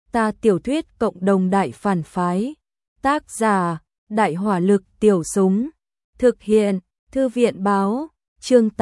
Ta tiểu thuyết cộng đồng đại phản phái. Tác giả: Đại hỏa lực tiểu súng. Thực hiện: Thư viện báo. Chương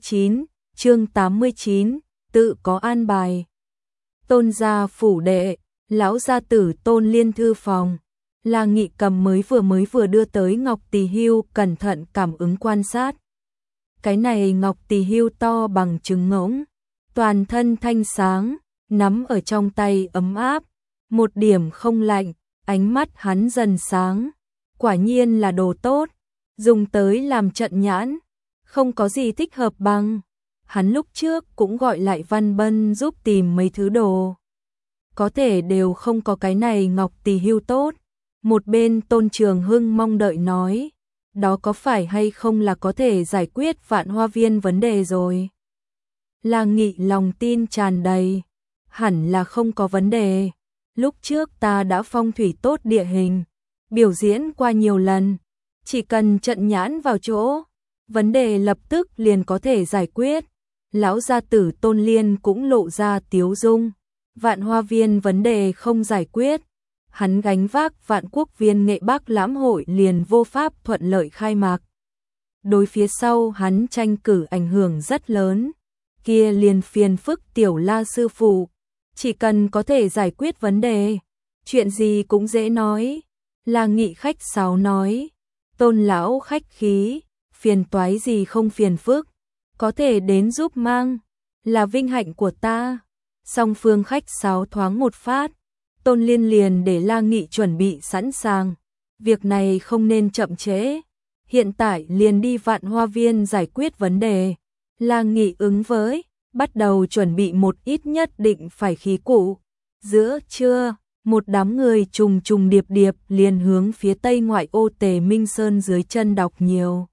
89, tự có an bài. Tôn gia phủ đệ, lão gia tử Tôn Liên thư phòng. La Nghị cầm mới vừa đưa tới ngọc tỳ hưu, cẩn thận cảm ứng quan sát. Cái này ngọc tỳ hưu to bằng trứng ngỗng, toàn thân thanh sáng, nắm ở trong tay ấm áp, một điểm không lạnh, ánh mắt hắn dần sáng. Quả nhiên là đồ tốt, dùng tới làm trận nhãn, không có gì thích hợp bằng. Hắn lúc trước cũng gọi lại Văn Bân giúp tìm mấy thứ đồ, có thể đều không có cái này ngọc tỳ hưu tốt. Một bên Tôn Trường Hưng mong đợi nói, đó có phải hay không là có thể giải quyết Vạn Hoa Viên vấn đề rồi. La Nghị lòng tin tràn đầy, hẳn là không có vấn đề. Lúc trước ta đã phong thủy tốt địa hình, biểu diễn qua nhiều lần, chỉ cần trận nhãn vào chỗ, vấn đề lập tức liền có thể giải quyết. Lão gia tử Tôn Liên cũng lộ ra tiếu dung. Vạn Hoa Viên vấn đề không giải quyết, hắn gánh vác Vạn Quốc Viên Nghệ Bắc Lãm hội liền vô pháp thuận lợi khai mạc. Đối phía sau hắn tranh cử ảnh hưởng rất lớn, kia liền phiền phức tiểu La sư phụ, chỉ cần có thể giải quyết vấn đề, chuyện gì cũng dễ nói. La Nghị khách sáo nói, Tôn lão khách khí, phiền toái gì không phiền phức, có thể đến giúp mang, là vinh hạnh của ta. Song phương khách sáo thoáng một phát, Tôn Liên liền để La Nghị chuẩn bị sẵn sàng, việc này không nên chậm trễ, hiện tại liền đi Vạn Hoa Viên giải quyết vấn đề. La Nghị ứng với, bắt đầu chuẩn bị một ít nhất định phải khí cụ. Giữa trưa, một đám người trùng trùng điệp điệp liền hướng phía tây ngoại ô Tề Minh Sơn dưới chân đọc nhiều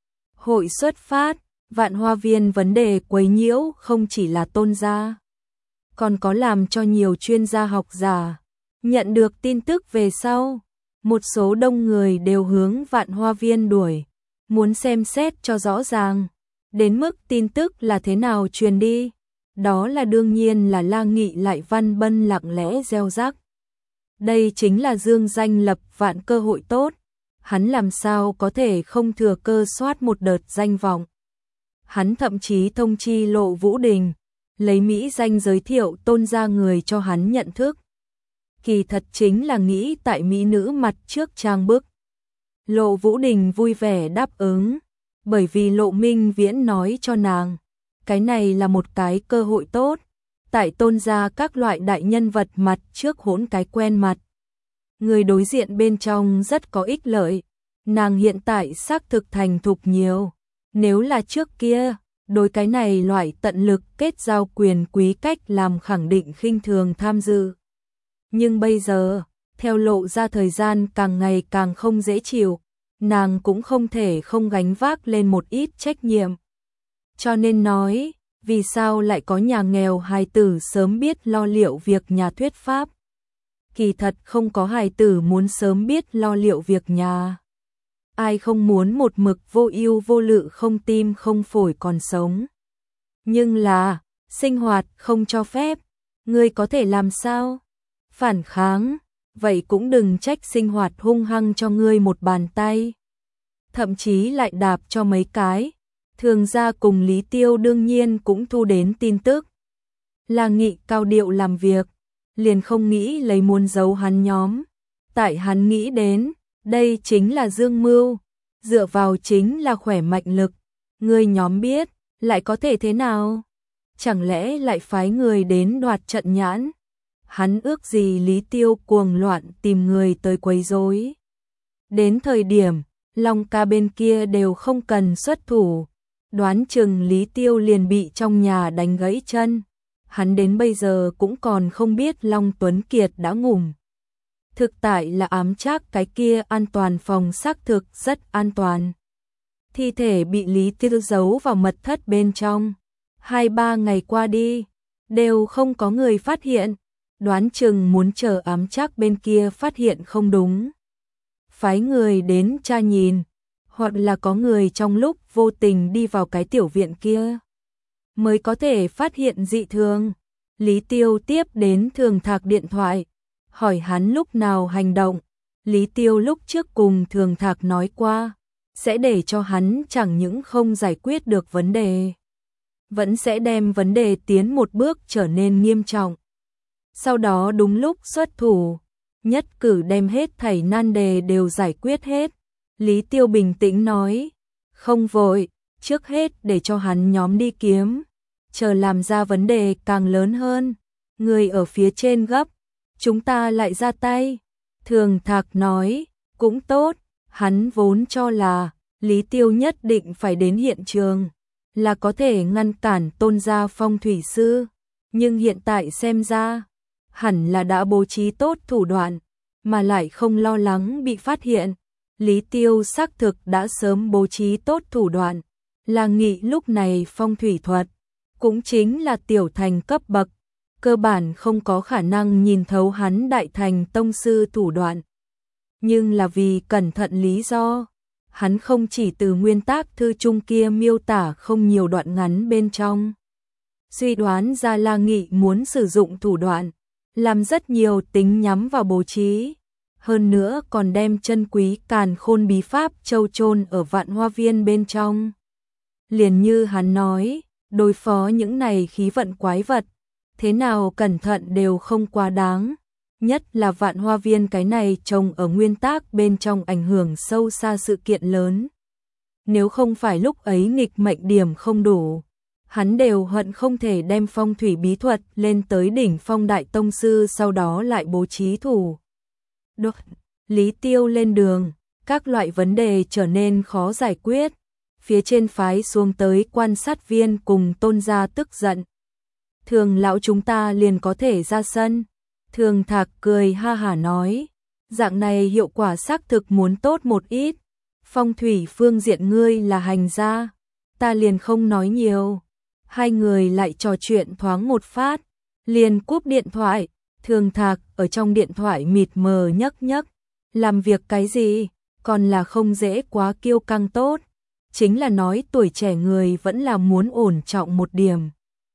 hội xuất phát. Vạn Hoa Viên vấn đề quấy nhiễu không chỉ là Tôn gia, còn có làm cho nhiều chuyên gia học giả nhận được tin tức về sau, một số đông người đều hướng Vạn Hoa Viên đuổi, muốn xem xét cho rõ ràng, đến mức tin tức là thế nào truyền đi. Đó là đương nhiên là La Nghị lại Văn Bân lặng lẽ gieo rắc. Đây chính là dương danh lập vạn cơ hội tốt, hắn làm sao có thể không thừa cơ soát một đợt danh vọng. Hắn thậm chí thông chi Lộ Vũ Đình, lấy mỹ danh giới thiệu Tôn gia người cho hắn nhận thức. Kỳ thật chính là nghĩ tại mỹ nữ mặt trước trang bức. Lộ Vũ Đình vui vẻ đáp ứng, bởi vì Lộ Minh Viễn nói cho nàng, cái này là một cái cơ hội tốt, tại Tôn gia các loại đại nhân vật mặt trước hỗn cái quen mặt. Người đối diện bên trong rất có ích lợi, nàng hiện tại xác thực thành thục nhiều, nếu là trước kia, đối cái này loại tận lực kết giao quyền quý cách làm khẳng định khinh thường tham dự. Nhưng bây giờ, theo lộ ra thời gian càng ngày càng không dễ chịu, nàng cũng không thể không gánh vác lên một ít trách nhiệm. Cho nên nói, vì sao lại có nhà nghèo hài tử sớm biết lo liệu việc nhà thuyết pháp. Kỳ thật không có hài tử muốn sớm biết lo liệu việc nhà. Ai không muốn một mực vô ưu vô lự không tim không phổi còn sống. Nhưng là, sinh hoạt không cho phép, ngươi có thể làm sao? Phản kháng, vậy cũng đừng trách sinh hoạt hung hăng cho ngươi một bàn tay. Thậm chí lại đạp cho mấy cái. Thường gia cùng Lý Tiêu đương nhiên cũng thu đến tin tức. La Nghị cao điệu làm việc, liền không nghĩ lấy muốn giấu hắn nhóm. Tại hắn nghĩ đến, đây chính là dương mưu, dựa vào chính là khỏe mạnh lực. Ngươi nhóm biết, lại có thể thế nào? Chẳng lẽ lại phái người đến đoạt trận nhãn? Hắn ước gì Lý Tiêu cuồng loạn tìm người tới quấy rối. Đến thời điểm, Long ca bên kia đều không cần xuất thủ, đoán chừng Lý Tiêu liền bị trong nhà đánh gãy chân. Hắn đến bây giờ cũng còn không biết Long Tuấn Kiệt đã ngủ. Thực tại là ám chắc cái kia an toàn phòng xác thực rất an toàn. Thi thể bị Lý Tiêu giấu vào mật thất bên trong. 2-3 ngày qua đi, đều không có người phát hiện. Đoán chừng muốn chờ ám chắc bên kia phát hiện không đúng, phái người đến tra nhìn, hoặc là có người trong lúc vô tình đi vào cái tiểu viện kia, mới có thể phát hiện dị thường. Lý Tiêu tiếp đến Thường Thạc điện thoại, hỏi hắn lúc nào hành động. Lý Tiêu lúc trước cùng Thường Thạc nói qua, sẽ để cho hắn chẳng những không giải quyết được vấn đề, vẫn sẽ đem vấn đề tiến một bước trở nên nghiêm trọng. Sau đó đúng lúc xuất thủ, nhất cử đem hết thảy nan đề đều giải quyết hết. Lý Tiêu bình tĩnh nói, không vội, trước hết để cho hắn nhóm đi kiếm, chờ làm ra vấn đề càng lớn hơn, người ở phía trên gấp, chúng ta lại ra tay. Thường Thạc nói, cũng tốt, hắn vốn cho là Lý Tiêu nhất định phải đến hiện trường, là có thể ngăn cản Tôn gia phong thủy sư, nhưng hiện tại xem ra, hẳn là đã bố trí tốt thủ đoạn, mà lại không lo lắng bị phát hiện. Lý Tiêu xác thực đã sớm bố trí tốt thủ đoạn, là nghĩ lúc này phong thủy thuật, cũng chính là tiểu thành cấp bậc, cơ bản không có khả năng nhìn thấu hắn đại thành tông sư thủ đoạn. Nhưng là vì cẩn thận lý do, hắn không chỉ từ nguyên tác thư chung kia miêu tả không nhiều đoạn ngắn bên trong, suy đoán ra La Nghị muốn sử dụng thủ đoạn, làm rất nhiều tính nhắm vào bố trí. Hơn nữa còn đem chân quý càn khôn bí pháp châu chôn ở Vạn Hoa Viên bên trong. Liền như hắn nói, đối phó những này khí vận quái vật, thế nào cẩn thận đều không quá đáng. Nhất là Vạn Hoa Viên cái này trồng ở nguyên tác bên trong ảnh hưởng sâu xa sự kiện lớn. Nếu không phải lúc ấy nghịch mệnh điểm không đủ, hắn đều hận không thể đem phong thủy bí thuật lên tới đỉnh phong đại tông sư, sau đó lại bố trí thủ. Được, Lý Tiêu lên đường, các loại vấn đề trở nên khó giải quyết. Phía trên phái xuống tới quan sát viên cùng Tôn gia tức giận. Thường lão chúng ta liền có thể ra sân. Thường Thạc cười ha hả nói, dạng này hiệu quả xác thực muốn tốt một ít. Phong thủy phương diện ngươi là hành gia, ta liền không nói nhiều. Hai người lại trò chuyện thoáng một phát, liền cúp điện thoại. Thường Thạc ở trong điện thoại mịt mờ nhấc nhấc, làm việc cái gì, còn là không dễ quá kiêu căng tốt, chính là nói tuổi trẻ người vẫn là muốn ổn trọng một điểm.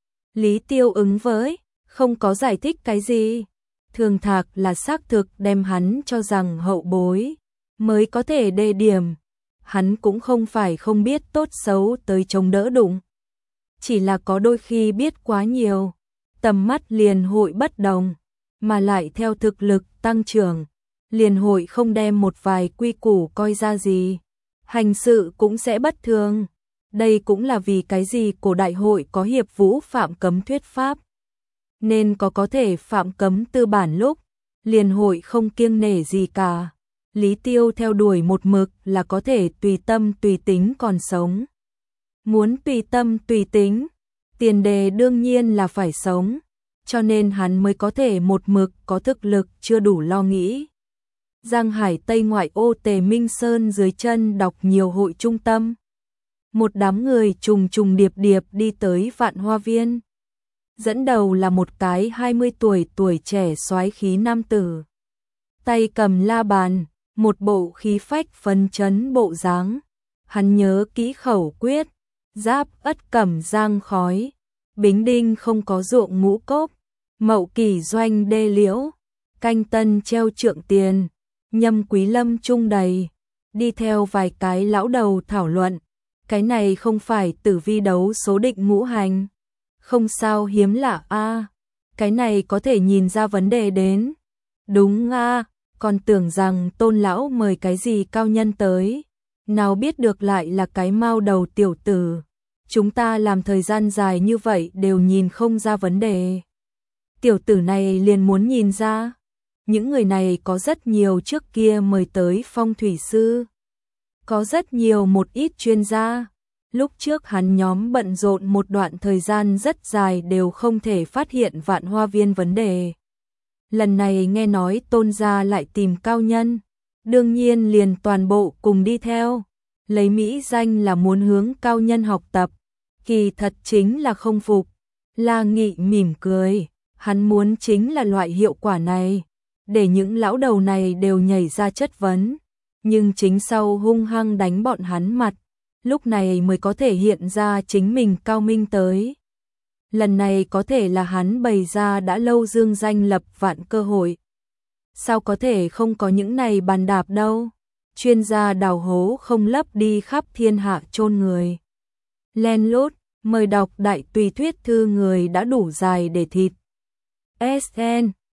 Lý Tiêu ứng với, không có giải thích cái gì. Thường Thạc là xác thực đem hắn cho rằng hậu bối, mới có thể đề điểm. Hắn cũng không phải không biết tốt xấu tới chống đỡ đụng. Chỉ là có đôi khi biết quá nhiều, tầm mắt liền hội bất đồng, mà lại theo thực lực tăng trưởng, liền hội không đem một vài quy củ coi ra gì. Hành sự cũng sẽ bất thường. Đây cũng là vì cái gì cổ đại hội có hiệp vũ phạm cấm thuyết pháp. Nên có thể phạm cấm tư bản lúc, liền hội không kiêng nể gì cả. Lý Tiêu theo đuổi một mực là có thể tùy tâm tùy tính còn sống. Muốn tùy tâm tùy tính, tiền đề đương nhiên là phải sống, cho nên hắn mới có thể một mực có thực lực chưa đủ lo nghĩ. Giang Hải Tây ngoại ô Tề Minh Sơn dưới chân đọc nhiều hội trung tâm. Một đám người trùng trùng điệp điệp đi tới Vạn Hoa Viên. Dẫn đầu là một cái 20 tuổi trẻ soái khí nam tử. Tay cầm la bàn, một bộ khí phách phấn chấn bộ dáng. Hắn nhớ kỹ khẩu quyết, giáp ất cẩm giang khói, bính đinh không có ruộng ngũ cốc, mậu kỷ doanh đê liễu, canh tân treo trượng tiền, nhâm quý lâm trung đầy. Đi theo vài cái lão đầu thảo luận, cái này không phải tử vi đấu số định ngũ hành. Không sao hiếm lạ a, cái này có thể nhìn ra vấn đề đến. Đúng a, còn tưởng rằng Tôn lão mời cái gì cao nhân tới, nào biết được lại là cái mao đầu tiểu tử. Chúng ta làm thời gian dài như vậy đều nhìn không ra vấn đề, tiểu tử này liền muốn nhìn ra. Những người này có rất nhiều trước kia mời tới phong thủy sư, có rất nhiều một ít chuyên gia. Lúc trước hắn nhóm bận rộn một đoạn thời gian rất dài đều không thể phát hiện Vạn Hoa Viên vấn đề. Lần này nghe nói Tôn gia lại tìm cao nhân, đương nhiên liền toàn bộ cùng đi theo. Lấy mỹ danh là muốn hướng cao nhân học tập, kỳ thật chính là không phục. La Nghị mỉm cười, hắn muốn chính là loại hiệu quả này, để những lão đầu này đều nhảy ra chất vấn, nhưng chính sau hung hăng đánh bọn hắn mặt, lúc này mới có thể hiện ra chính mình cao minh tới. Lần này có thể là hắn bày ra đã lâu dương danh lập vạn cơ hội. sao có thể không có những này bàn đạp đâu. Chuyên gia đào hố không lấp đi khắp thiên hạ chôn người. Len lút, mời đọc đại tùy thuyết thư người đã đủ dài để thịt. SN